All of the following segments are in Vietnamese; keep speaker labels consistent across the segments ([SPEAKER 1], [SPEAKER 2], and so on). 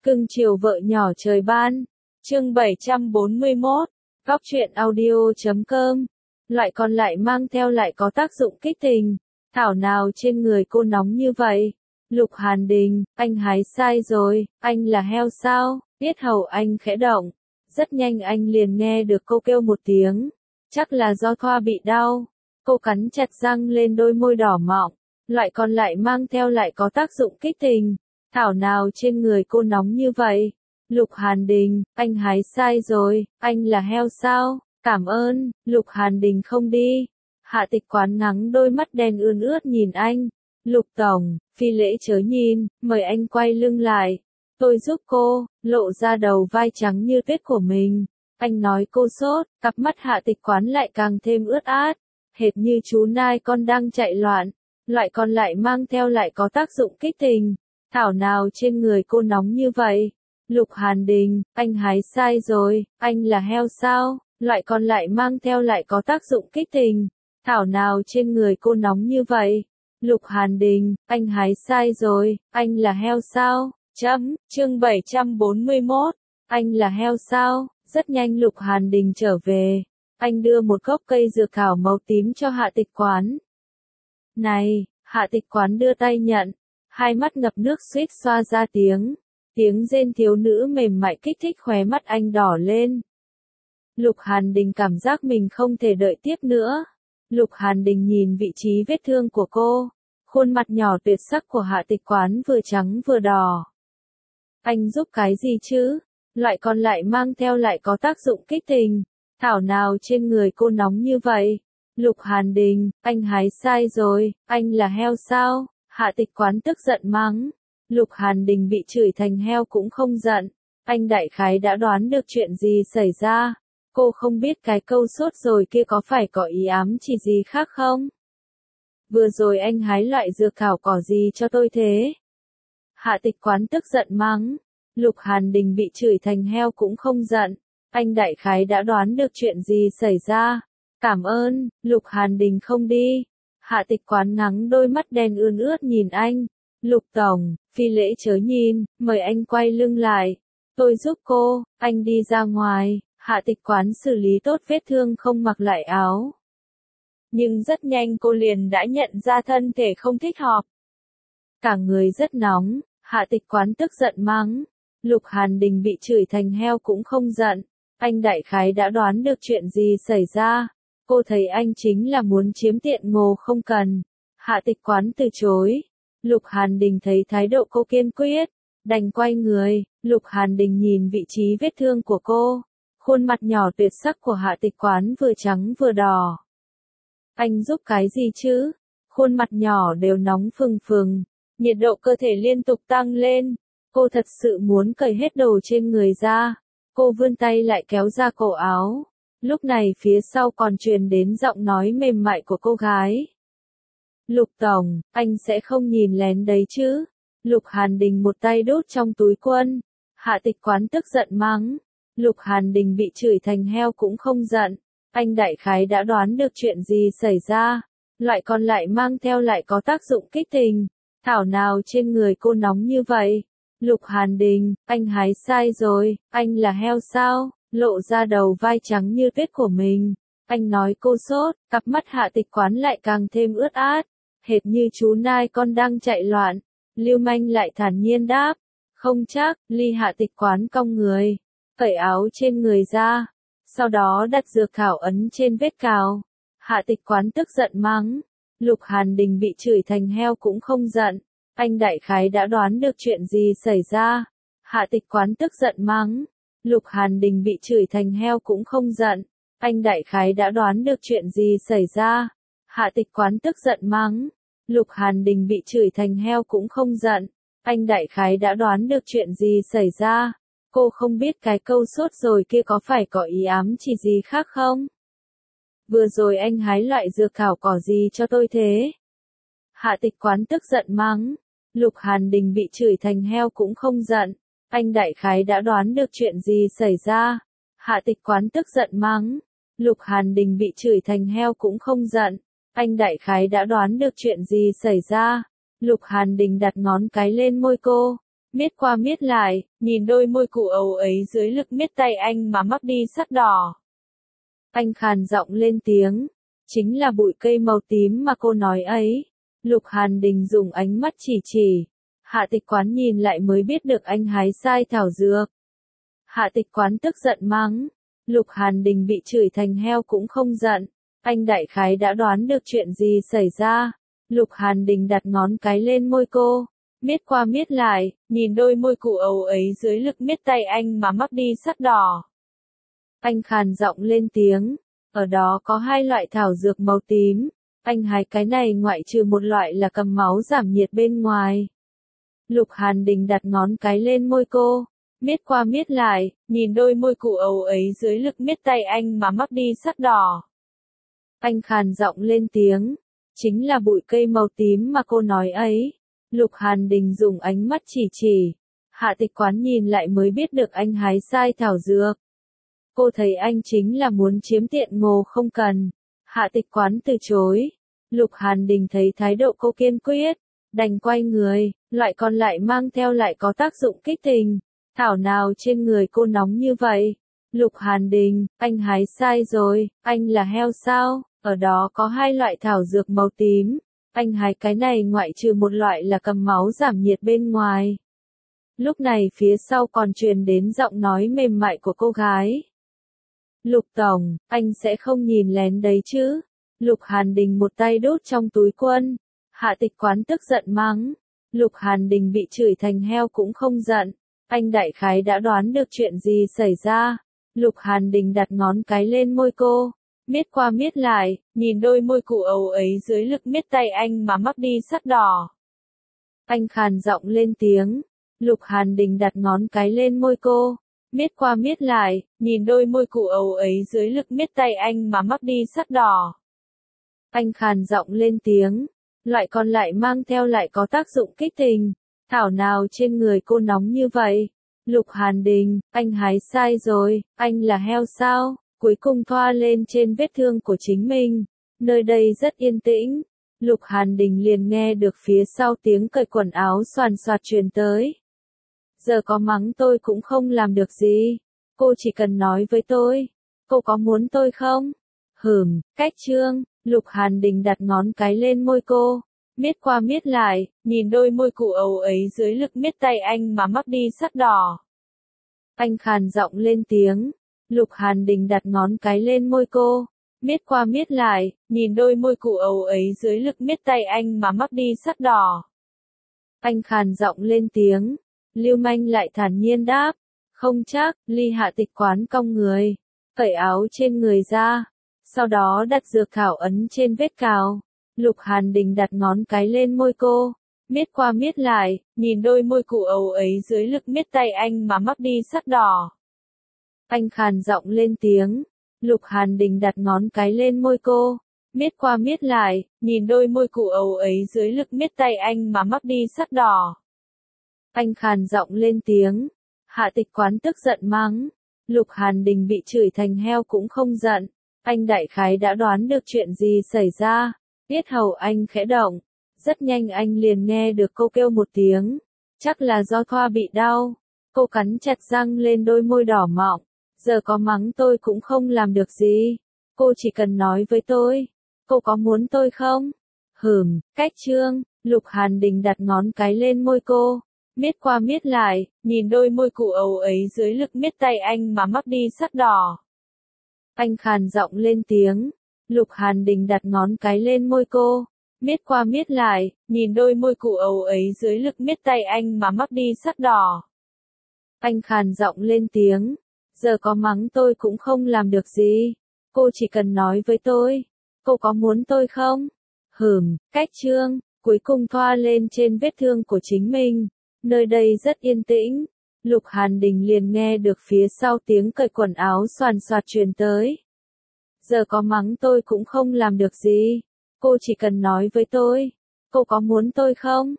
[SPEAKER 1] Cưng chiều vợ nhỏ trời ban. Chương 741. Góc truyện audio.com. Loại còn lại mang theo lại có tác dụng kích tình. Thảo nào trên người cô nóng như vậy? Lục Hàn Đình, anh hái sai rồi, anh là heo sao? Yết hầu anh khẽ động. Rất nhanh anh liền nghe được cô kêu một tiếng. Chắc là do thoa bị đau. Cô cắn chặt răng lên đôi môi đỏ mọng. Loại còn lại mang theo lại có tác dụng kích tình. Thảo nào trên người cô nóng như vậy? Lục Hàn Đình, anh hái sai rồi, anh là heo sao? Cảm ơn, Lục Hàn Đình không đi. Hạ Tịch Quán ngắng đôi mắt đen ươn ướt nhìn anh. Lục Tổng, phi lễ chớ nhìn, mời anh quay lưng lại. Tôi giúp cô, lộ ra đầu vai trắng như tuyết của mình. Anh nói cô sốt, cặp mắt Hạ Tịch Quán lại càng thêm ướt át. Hệt như chú nai con đang chạy loạn. Loại còn lại mang theo lại có tác dụng kích tình. Thảo nào trên người cô nóng như vậy? Lục Hàn Đình, anh hái sai rồi, anh là heo sao? Loại còn lại mang theo lại có tác dụng kích tình. Thảo nào trên người cô nóng như vậy? Lục Hàn Đình, anh hái sai rồi, anh là heo sao? Chương 741. Anh là heo sao? Rất nhanh Lục Hàn Đình trở về. Anh đưa một gốc cây dược thảo màu tím cho Hạ Tịch Quán. Này, Hạ Tịch Quán đưa tay nhận. Hai mắt ngập nước suýt xoa ra tiếng. Tiếng rên thiếu nữ mềm mại kích thích khóe mắt anh đỏ lên. Lục Hàn Đình cảm giác mình không thể đợi tiếp nữa. Lục Hàn Đình nhìn vị trí vết thương của cô. Khuôn mặt nhỏ tuyệt sắc của Hạ Tịch Quán vừa trắng vừa đỏ. Anh giúp cái gì chứ? Loại còn lại mang theo lại có tác dụng kích tình. Thảo nào trên người cô nóng như vậy? Lục Hàn Đình, anh hái sai rồi, anh là heo sao? Hạ Tịch Quán tức giận mắng. Lục Hàn Đình bị chửi thành heo cũng không giận. Anh đại khái đã đoán được chuyện gì xảy ra. Cô không biết cái câu sốt rồi kia có phải có ý ám chỉ gì khác không? Vừa rồi anh hái loại dược thảo cỏ gì cho tôi thế? Hạ Tịch Quán tức giận mắng. Lục Hàn Đình bị chửi thành heo cũng không giận. Anh đại khái đã đoán được chuyện gì xảy ra. Cảm ơn, Lục Hàn Đình không đi. Hạ Tịch Quán ngắng đôi mắt đen ươn ướt nhìn anh. Lục Tổng, phi lễ chớ nhìn, mời anh quay lưng lại. Tôi giúp cô, anh đi ra ngoài. Hạ Tịch Quán xử lý tốt vết thương không mặc lại áo. Nhưng rất nhanh cô liền đã nhận ra thân thể không thích hợp. Cả người rất nóng, Hạ Tịch Quán tức giận mắng. Lục Hàn Đình bị chửi thành heo cũng không giận. Anh đại khái đã đoán được chuyện gì xảy ra. Cô thấy anh chính là muốn chiếm tiện ngồ không cần. Hạ Tịch Quán từ chối. Lục Hàn Đình thấy thái độ cô kiên quyết, đành quay người. Lục Hàn Đình nhìn vị trí vết thương của cô. Khuôn mặt nhỏ tuyệt sắc của Hạ Tịch Quán vừa trắng vừa đỏ. Anh giúp cái gì chứ? Khuôn mặt nhỏ đều nóng phừng phừng. Nhiệt độ cơ thể liên tục tăng lên. Cô thật sự muốn cởi hết đồ trên người ra. Cô vươn tay lại kéo ra cổ áo. Lúc này phía sau còn truyền đến giọng nói mềm mại của cô gái. Lục Tổng, anh sẽ không nhìn lén đấy chứ? Lục Hàn Đình một tay đút trong túi quần. Hạ Tịch Quán tức giận mắng. Lục Hàn Đình bị chửi thành heo cũng không giận. Anh đại khái đã đoán được chuyện gì xảy ra. Loại còn lại mang theo lại có tác dụng kích tình. Thảo nào trên người cô nóng như vậy? Lục Hàn Đình, anh hái sai rồi, anh là heo sao? Lộ ra đầu vai trắng như tuyết của mình. Anh nói cô sốt, cặp mắt Hạ Tịch Quán lại càng thêm ướt át. Hệt như chú nai con đang chạy loạn. Lưu manh lại thản nhiên đáp. Không chắc, Ly. Hạ Tịch Quán cong người. Cởi áo trên người ra. Sau đó đặt dược thảo ấn trên vết cào. Hạ Tịch Quán tức giận mắng. Lục Hàn Đình bị chửi thành heo cũng không giận. Anh đại khái đã đoán được chuyện gì xảy ra. Hạ Tịch Quán tức giận mắng. Lục Hàn Đình bị chửi thành heo cũng không giận. Anh đại khái đã đoán được chuyện gì xảy ra. Hạ Tịch Quán tức giận mắng. Lục Hàn Đình bị chửi thành heo cũng không giận. Anh đại khái đã đoán được chuyện gì xảy ra. Cô không biết cái câu sốt rồi kia có phải có ý ám chỉ gì khác không? Vừa rồi anh hái loại dược thảo cỏ gì cho tôi thế? Hạ Tịch Quán tức giận mắng. Lục Hàn Đình bị chửi thành heo cũng không giận. Anh đại khái đã đoán được chuyện gì xảy ra. Hạ Tịch Quán tức giận mắng. Lục Hàn Đình bị chửi thành heo cũng không giận. Anh đại khái đã đoán được chuyện gì xảy ra. Lục Hàn Đình đặt ngón cái lên môi cô. miết qua miết lại, nhìn đôi môi cụ ấu ấy dưới lực miết tay anh mà mắc đi sắc đỏ. Anh khàn giọng lên tiếng, chính là bụi cây màu tím mà cô nói ấy. Lục Hàn Đình dùng ánh mắt chỉ. Hạ Tịch Quán nhìn lại mới biết được anh hái sai thảo dược. Hạ Tịch Quán tức giận mắng. Lục Hàn Đình bị chửi thành heo cũng không giận. Anh đại khái đã đoán được chuyện gì xảy ra. Lục Hàn Đình đặt ngón cái lên môi cô. Miết qua miết lại, nhìn đôi môi cụ ấu ấy dưới lực miết tay anh mà mắc đi sắc đỏ. Anh khàn giọng lên tiếng. Ở đó có 2 loại thảo dược màu tím. Anh hái cái này ngoại trừ một loại là cầm máu giảm nhiệt bên ngoài. Lục Hàn Đình đặt ngón cái lên môi cô. Miết qua miết lại, nhìn đôi môi cụ ấu ấy dưới lực miết tay anh mà mắc đi sắc đỏ. Anh khàn giọng lên tiếng. Chính là bụi cây màu tím mà cô nói ấy. Lục Hàn Đình dùng ánh mắt chỉ. Hạ Tịch Quán nhìn lại mới biết được anh hái sai thảo dược. Cô thấy anh chính là muốn chiếm tiện ngồ không cần. Hạ Tịch Quán từ chối. Lục Hàn Đình thấy thái độ cô kiên quyết, đành quay người, loại còn lại mang theo lại có tác dụng kích tình. Thảo nào trên người cô nóng như vậy? Lục Hàn Đình, anh hái sai rồi, anh là heo sao? Ở đó có 2 loại thảo dược màu tím. Anh hái cái này ngoại trừ một loại là cầm máu giảm nhiệt bên ngoài. Lúc này phía sau còn truyền đến giọng nói mềm mại của cô gái. Lục Tổng, anh sẽ không nhìn lén đấy chứ? Lục Hàn Đình một tay đút trong túi quần. Hạ Tịch Quán tức giận mắng. Lục Hàn Đình bị chửi thành heo cũng không giận. Anh đại khái đã đoán được chuyện gì xảy ra. Lục Hàn Đình đặt ngón cái lên môi cô. Miết qua miết lại, nhìn đôi môi cụ ấu ấy dưới lực miết tay anh mà mắc đi sắc đỏ. Anh khàn giọng lên tiếng. Lục Hàn Đình đặt ngón cái lên môi cô. Miết qua miết lại, nhìn đôi môi cụ ấu ấy dưới lực miết tay anh mà mắc đi sắc đỏ. Anh khàn giọng lên tiếng. Loại còn lại mang theo lại có tác dụng kích tình. Thảo nào trên người cô nóng như vậy? Lục Hàn Đình, anh hái sai rồi, anh là heo sao? Cuối cùng thoa lên trên vết thương của chính mình. Nơi đây rất yên tĩnh. Lục Hàn Đình liền nghe được phía sau tiếng cởi quần áo xoàn xoạt truyền tới. Giờ có mắng tôi cũng không làm được gì. Cô chỉ cần nói với tôi. Cô có muốn tôi không? Cách trương. Lục Hàn Đình đặt ngón cái lên môi cô. Miết qua miết lại, nhìn đôi môi cụ ấu ấy dưới lực miết tay anh mà mắc đi sắc đỏ. Anh khàn giọng lên tiếng. Lục Hàn Đình đặt ngón cái lên môi cô. Miết qua miết lại, nhìn đôi môi cụ ấu ấy dưới lực miết tay anh mà mắc đi sắc đỏ. Anh khàn giọng lên tiếng. Lưu manh lại thản nhiên đáp. Không chắc. Ly Hạ Tịch Quán cong người. Cởi áo trên người ra. Sau đó đặt dược thảo ấn trên vết cào. Lục Hàn Đình đặt ngón cái lên môi cô. Miết qua miết lại, nhìn đôi môi cụ ấu ấy dưới lực miết tay anh mà mắc đi sắc đỏ. Anh khàn giọng lên tiếng. Lục Hàn Đình đặt ngón cái lên môi cô. Miết qua miết lại, nhìn đôi môi cụ ấu ấy dưới lực miết tay anh mà mắc đi sắc đỏ. Anh khàn giọng lên tiếng. Hạ Tịch Quán tức giận mắng. Lục Hàn Đình bị chửi thành heo cũng không giận. Anh đại khái đã đoán được chuyện gì xảy ra. Yết hầu anh khẽ động. Rất nhanh anh liền nghe được cô kêu một tiếng. Chắc là do thoa bị đau. Cô cắn chặt răng lên đôi môi đỏ mọng. Giờ có mắng tôi cũng không làm được gì. Cô chỉ cần nói với tôi. Cô có muốn tôi không? Cách trương. Lục Hàn Đình đặt ngón cái lên môi cô. Miết qua miết lại, nhìn đôi môi cụ ấu ấy dưới lực miết tay anh mà mắc đi sắc đỏ. Anh khàn giọng lên tiếng. Lục Hàn Đình đặt ngón cái lên môi cô. Miết qua miết lại, nhìn đôi môi cụ ấu ấy dưới lực miết tay anh mà mắc đi sắc đỏ. Anh khàn giọng lên tiếng. Giờ có mắng tôi cũng không làm được gì. Cô chỉ cần nói với tôi. Cô có muốn tôi không? Cách trương. Cuối cùng thoa lên trên vết thương của chính mình. Nơi đây rất yên tĩnh. Lục Hàn Đình liền nghe được phía sau tiếng cởi quần áo xoàn xoạt truyền tới. Giờ có mắng tôi cũng không làm được gì. Cô chỉ cần nói với tôi. Cô có muốn tôi không?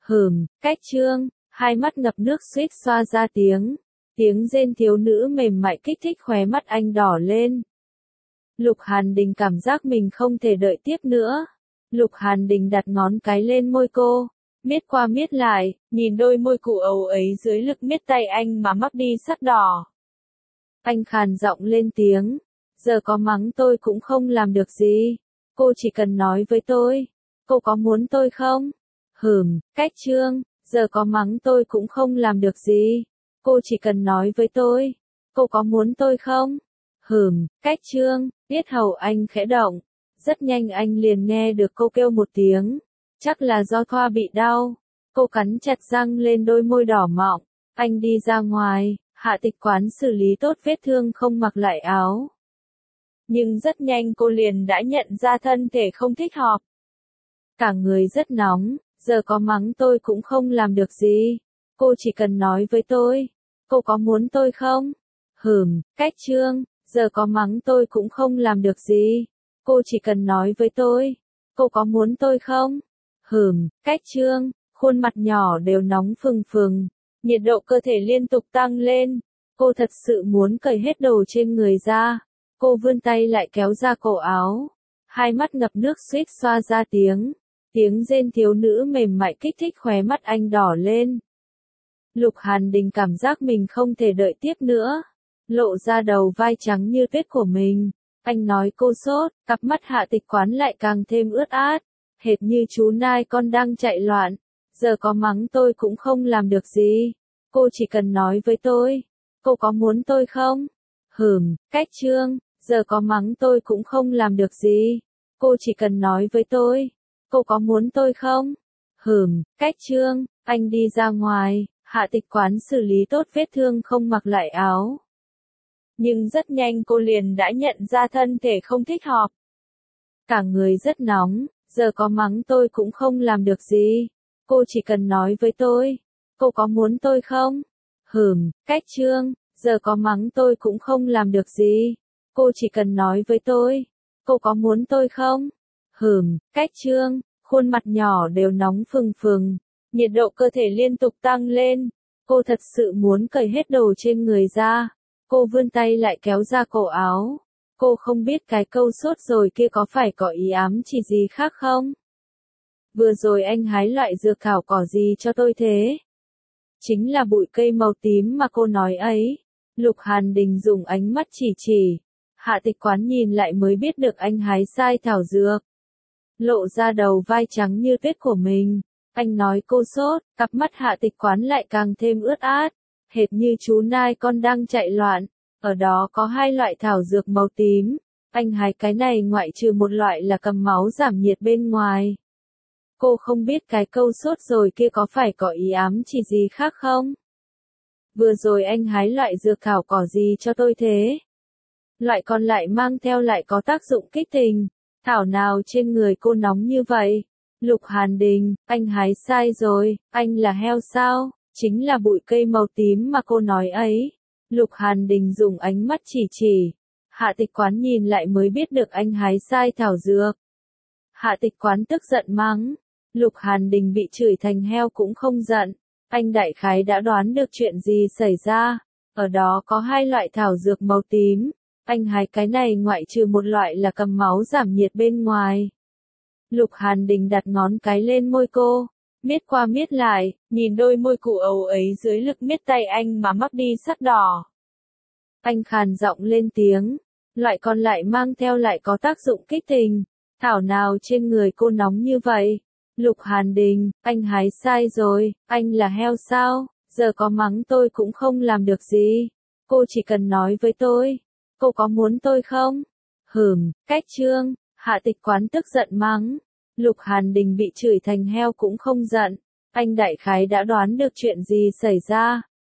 [SPEAKER 1] Cách trương. Hai mắt ngập nước suýt xoa ra tiếng. Tiếng rên thiếu nữ mềm mại kích thích khóe mắt anh đỏ lên. Lục Hàn Đình cảm giác mình không thể đợi tiếp nữa. Lục Hàn Đình đặt ngón cái lên môi cô. miết qua miết lại, nhìn đôi môi cụ ấu ấy dưới lực miết tay anh mà mắc đi sắc đỏ. Anh khàn giọng lên tiếng, giờ có mắng tôi cũng không làm được gì, cô chỉ cần nói với tôi, cô có muốn tôi không? Cách Trương, giờ có mắng tôi cũng không làm được gì, cô chỉ cần nói với tôi, cô có muốn tôi không? Cách Trương, yết hầu anh khẽ động, rất nhanh anh liền nghe được cô kêu một tiếng, chắc là do Thoa bị đau. Cô cắn chặt răng lên đôi môi đỏ mọng, anh đi ra ngoài, Hạ Tịch Quán xử lý tốt vết thương không mặc lại áo. Nhưng rất nhanh cô liền đã nhận ra thân thể không thích hợp. Cả người rất nóng, giờ có mắng tôi cũng không làm được gì. Cô chỉ cần nói với tôi, cô có muốn tôi không? Cách Trương, giờ có mắng tôi cũng không làm được gì. Cô chỉ cần nói với tôi, cô có muốn tôi không? Cách Trương, khuôn mặt nhỏ đều nóng phừng phừng, nhiệt độ cơ thể liên tục tăng lên. Cô thật sự muốn cởi hết đồ trên người ra. Cô vươn tay lại kéo ra cổ áo, hai mắt ngập nước suýt xoa ra tiếng. Tiếng rên thiếu nữ mềm mại kích thích khóe mắt anh đỏ lên. Lục Hàn Đình cảm giác mình không thể đợi tiếp nữa, lộ ra đầu vai trắng như tuyết của mình. Anh nói cô sốt, cặp mắt Hạ Tịch Quán lại càng thêm ướt át, hệt như chú nai con đang chạy loạn. Giờ có mắng tôi cũng không làm được gì, cô chỉ cần nói với tôi, cô có muốn tôi không? Cách Trương, giờ có mắng tôi cũng không làm được gì, cô chỉ cần nói với tôi, cô có muốn tôi không? Cách Trương, anh đi ra ngoài, Hạ Tịch Quán xử lý tốt vết thương không mặc lại áo. Nhưng rất nhanh cô liền đã nhận ra thân thể không thích hợp. Cả người rất nóng, giờ có mắng tôi cũng không làm được gì. Cô chỉ cần nói với tôi, cô có muốn tôi không? Cách Trương, giờ có mắng tôi cũng không làm được gì. Cô chỉ cần nói với tôi, cô có muốn tôi không? Cách Trương, khuôn mặt nhỏ đều nóng phừng phừng, nhiệt độ cơ thể liên tục tăng lên. Cô thật sự muốn cởi hết đồ trên người ra. Cô vươn tay lại kéo ra cổ áo. Cô không biết cái câu sốt rồi kia có phải có ý ám chỉ gì khác không? Vừa rồi anh hái loại dược thảo cỏ gì cho tôi thế? Chính là bụi cây màu tím mà cô nói ấy. Lục Hàn Đình dùng ánh mắt chỉ. Hạ Tịch Quán nhìn lại mới biết được anh hái sai thảo dược. Lộ ra đầu vai trắng như tuyết của mình. Anh nói cô sốt, cặp mắt Hạ Tịch Quán lại càng thêm ướt át, hệt như chú nai con đang chạy loạn. Ở đó có hai loại thảo dược màu tím. Anh hái cái này ngoại trừ một loại là cầm máu giảm nhiệt bên ngoài. Cô không biết cái câu sốt rồi kia có phải có ý ám chỉ gì khác không? Vừa rồi anh hái loại dược thảo cỏ gì cho tôi thế? Loại còn lại mang theo lại có tác dụng kích tình. Thảo nào trên người cô nóng như vậy? Lục Hàn Đình, anh hái sai rồi, anh là heo sao? Chính là bụi cây màu tím mà cô nói ấy. Lục Hàn Đình dùng ánh mắt chỉ. Hạ Tịch Quán nhìn lại mới biết được anh hái sai thảo dược. Hạ Tịch Quán tức giận mắng. Lục Hàn Đình bị chửi thành heo cũng không giận. Anh đại khái đã đoán được chuyện gì xảy ra. Ở đó có hai loại thảo dược màu tím. Anh hái cái này ngoại trừ một loại là cầm máu giảm nhiệt bên ngoài. Lục Hàn Đình đặt ngón cái lên môi cô. Miết qua miết lại, nhìn đôi môi cụ ấu ấy dưới lực miết tay anh mà mắc đi sắc đỏ. Anh khàn giọng lên tiếng. Loại còn lại mang theo lại có tác dụng kích tình. Thảo nào trên người cô nóng như vậy? Lục Hàn Đình, anh hái sai rồi, anh là heo sao? Giờ có mắng tôi cũng không làm được gì. Cô chỉ cần nói với tôi, cô có muốn tôi không? Cách Trương, Hạ Tịch Quán tức giận mắng. Lục Hàn Đình bị chửi thành heo cũng không giận. Anh đại khái đã đoán được chuyện gì xảy ra.